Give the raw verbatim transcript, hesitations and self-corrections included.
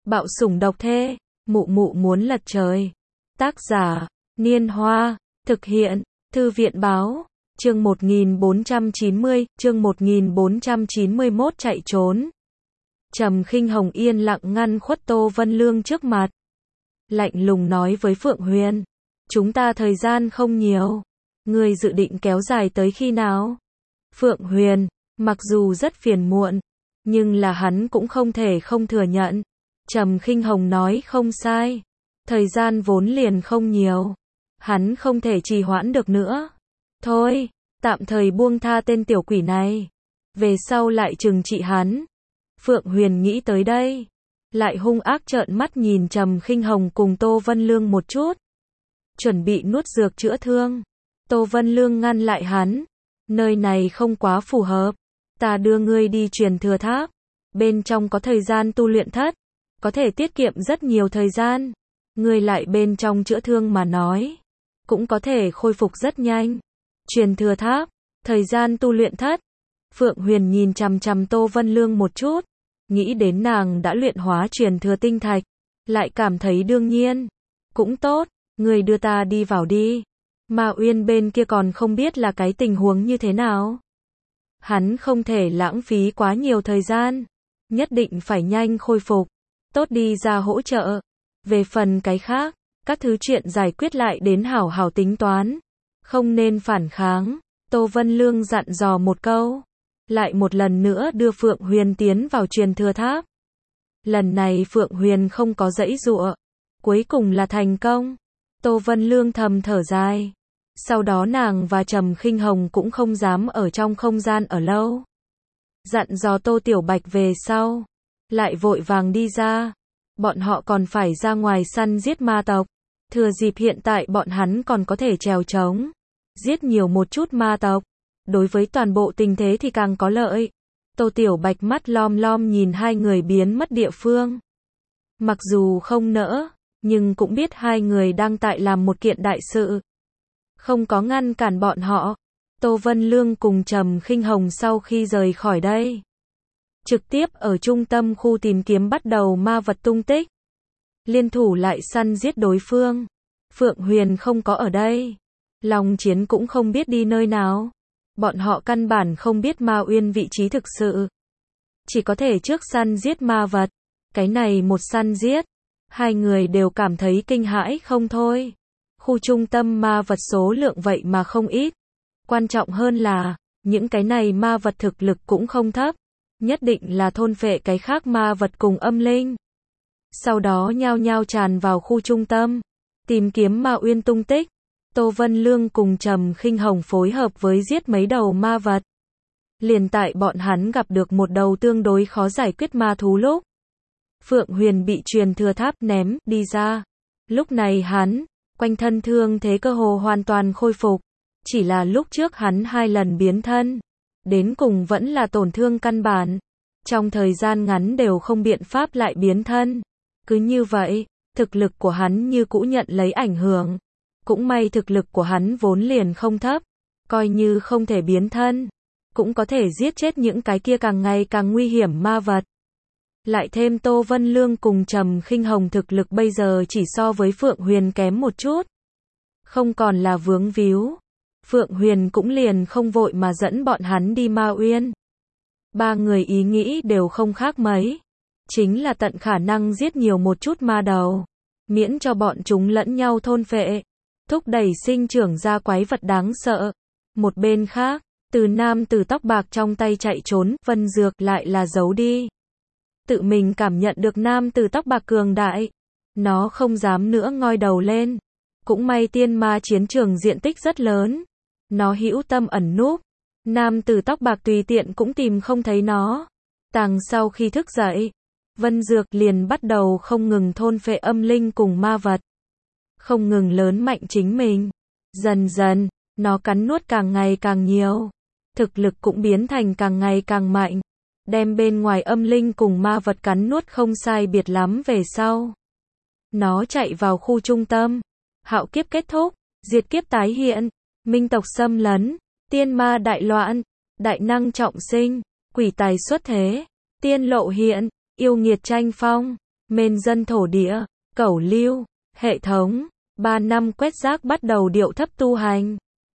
Bạo sủng độc thê, mụ mụ muốn lật trời. Tác giả, Niên Hoa, thực hiện, Thư viện báo, chương một nghìn bốn trăm chín mươi, chương một nghìn bốn trăm chín mươi mốt chạy trốn. Trầm Khinh Hồng yên lặng ngăn khuất Tô Vân Lương trước mặt. Lạnh lùng nói với Phượng Huyền, chúng ta thời gian không nhiều. Ngươi dự định kéo dài tới khi nào? Phượng Huyền, mặc dù rất phiền muộn, nhưng là hắn cũng không thể không thừa nhận. Trầm Khinh Hồng nói không sai. Thời gian vốn liền không nhiều. Hắn không thể trì hoãn được nữa. Thôi, tạm thời buông tha tên tiểu quỷ này. Về sau lại trừng trị hắn. Phượng Huyền nghĩ tới đây. Lại hung ác trợn mắt nhìn Trầm Khinh Hồng cùng Tô Vân Lương một chút. Chuẩn bị nuốt dược chữa thương. Tô Vân Lương ngăn lại hắn. Nơi này không quá phù hợp. Ta đưa ngươi đi truyền thừa tháp. Bên trong có thời gian tu luyện thất. Có thể tiết kiệm rất nhiều thời gian. Ngươi lại bên trong chữa thương mà nói. Cũng có thể khôi phục rất nhanh. Truyền thừa tháp. Thời gian tu luyện thất. Phượng Huyền nhìn chằm chằm Tô Vân Lương một chút. Nghĩ đến nàng đã luyện hóa truyền thừa tinh thạch. Lại cảm thấy đương nhiên. Cũng tốt. Ngươi đưa ta đi vào đi. Ma Uyên bên kia còn không biết là cái tình huống như thế nào. Hắn không thể lãng phí quá nhiều thời gian. Nhất định phải nhanh khôi phục. Tốt đi ra hỗ trợ. Về phần cái khác, các thứ chuyện giải quyết lại đến hảo hảo tính toán. Không nên phản kháng. Tô Vân Lương dặn dò một câu. Lại một lần nữa đưa Phượng Huyền tiến vào truyền thừa tháp. Lần này Phượng Huyền không có giãy giụa. Cuối cùng là thành công. Tô Vân Lương thầm thở dài. Sau đó nàng và Trầm Khinh Hồng cũng không dám ở trong không gian ở lâu. Dặn dò Tô Tiểu Bạch về sau. Lại vội vàng đi ra. Bọn họ còn phải ra ngoài săn giết ma tộc. Thừa dịp hiện tại bọn hắn còn có thể trèo trống. Giết nhiều một chút ma tộc. Đối với toàn bộ tình thế thì càng có lợi. Tô Tiểu Bạch mắt lom lom nhìn hai người biến mất địa phương. Mặc dù không nỡ, nhưng cũng biết hai người đang tại làm một kiện đại sự. Không có ngăn cản bọn họ. Tô Vân Lương cùng Trầm Khinh Hồng sau khi rời khỏi đây. Trực tiếp ở trung tâm khu tìm kiếm bắt đầu ma vật tung tích. Liên thủ lại săn giết đối phương. Phượng Huyền không có ở đây. Long Chiến cũng không biết đi nơi nào. Bọn họ căn bản không biết Ma Uyên vị trí thực sự. Chỉ có thể trước săn giết ma vật. Cái này một săn giết. Hai người đều cảm thấy kinh hãi không thôi. Khu trung tâm ma vật số lượng vậy mà không ít. Quan trọng hơn là, những cái này ma vật thực lực cũng không thấp. Nhất định là thôn phệ cái khác ma vật cùng âm linh. Sau đó nhao nhao tràn vào khu trung tâm. Tìm kiếm Ma Uyên tung tích. Tô Vân Lương cùng Trầm Khinh Hồng phối hợp với giết mấy đầu ma vật. Liền tại bọn hắn gặp được một đầu tương đối khó giải quyết ma thú lúc. Phượng Huyền bị truyền thừa tháp ném đi ra. Lúc này hắn, quanh thân thương thế cơ hồ hoàn toàn khôi phục. Chỉ là lúc trước hắn hai lần biến thân. Đến cùng vẫn là tổn thương căn bản. Trong thời gian ngắn đều không biện pháp lại biến thân. Cứ như vậy, thực lực của hắn như cũ nhận lấy ảnh hưởng. Cũng may thực lực của hắn vốn liền không thấp. Coi như không thể biến thân. Cũng có thể giết chết những cái kia càng ngày càng nguy hiểm ma vật. Lại thêm Tô Vân Lương cùng Trầm Khinh Hồng thực lực bây giờ chỉ so với Phượng Huyền kém một chút. Không còn là vướng víu. Phượng Huyền cũng liền không vội mà dẫn bọn hắn đi Ma Uyên. Ba người ý nghĩ đều không khác mấy. Chính là tận khả năng giết nhiều một chút ma đầu. Miễn cho bọn chúng lẫn nhau thôn phệ. Thúc đẩy sinh trưởng ra quái vật đáng sợ. Một bên khác, từ nam từ tóc bạc trong tay chạy trốn, Vân Dược lại là giấu đi. Tự mình cảm nhận được nam từ tóc bạc cường đại. Nó không dám nữa ngoi đầu lên. Cũng may tiên ma chiến trường diện tích rất lớn. Nó hữu tâm ẩn núp. Nam tử tóc bạc tùy tiện cũng tìm không thấy nó. Tàng sau khi thức dậy, Vân Dược liền bắt đầu không ngừng thôn phệ âm linh cùng ma vật. Không ngừng lớn mạnh chính mình. Dần dần, nó cắn nuốt càng ngày càng nhiều. Thực lực cũng biến thành càng ngày càng mạnh. Đem bên ngoài âm linh cùng ma vật cắn nuốt không sai biệt lắm về sau. Nó chạy vào khu trung tâm. Hạo kiếp kết thúc, diệt kiếp tái hiện. Minh tộc xâm lấn, tiên ma đại loạn, đại năng trọng sinh, quỷ tài xuất thế, tiên lộ hiện, yêu nghiệt tranh phong. Mên dân thổ địa, cẩu lưu, hệ thống, ba năm quét rác bắt đầu điệu thấp tu hành.